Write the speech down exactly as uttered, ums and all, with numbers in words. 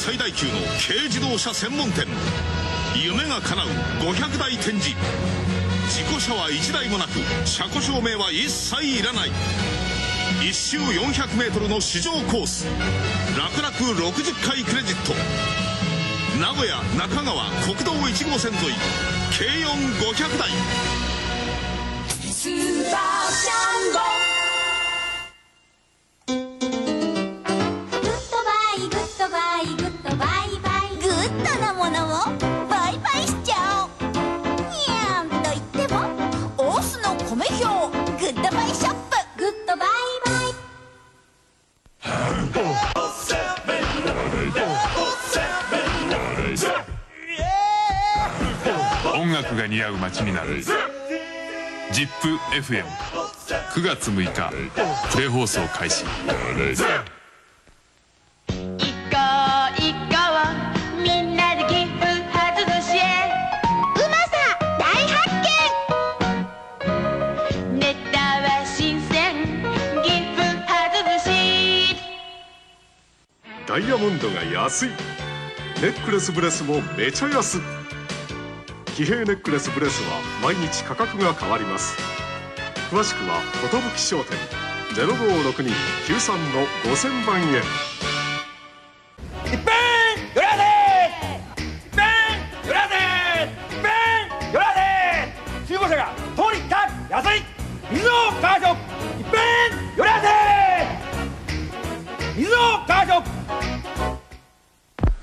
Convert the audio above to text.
最大級の軽自動車専門店。夢が叶うごひゃくだい展示。事故車はいちだいもなく、車庫証明は一切いらない。いっ周よんひゃくメートルの試乗コース。楽々ろくじゅっかいクレジット。名古屋中川国道いち号線沿い、軽よんごひゃくだい。 スーパージャンボ。 音楽が似合う街になる ジップエフエム。 くがつむいかプレ放送開始。 ダイヤモンドが安い。ネックレスブレスもめちゃ安。騎兵ネックレスブレスは毎日価格が変わります。詳しくは寿商店 ゼロごろくに きゅうさん のごせんばんへ。 いっぺんよらでいっぺんよらでいっぺんよらで中古車がとにかく安い水のカーショップ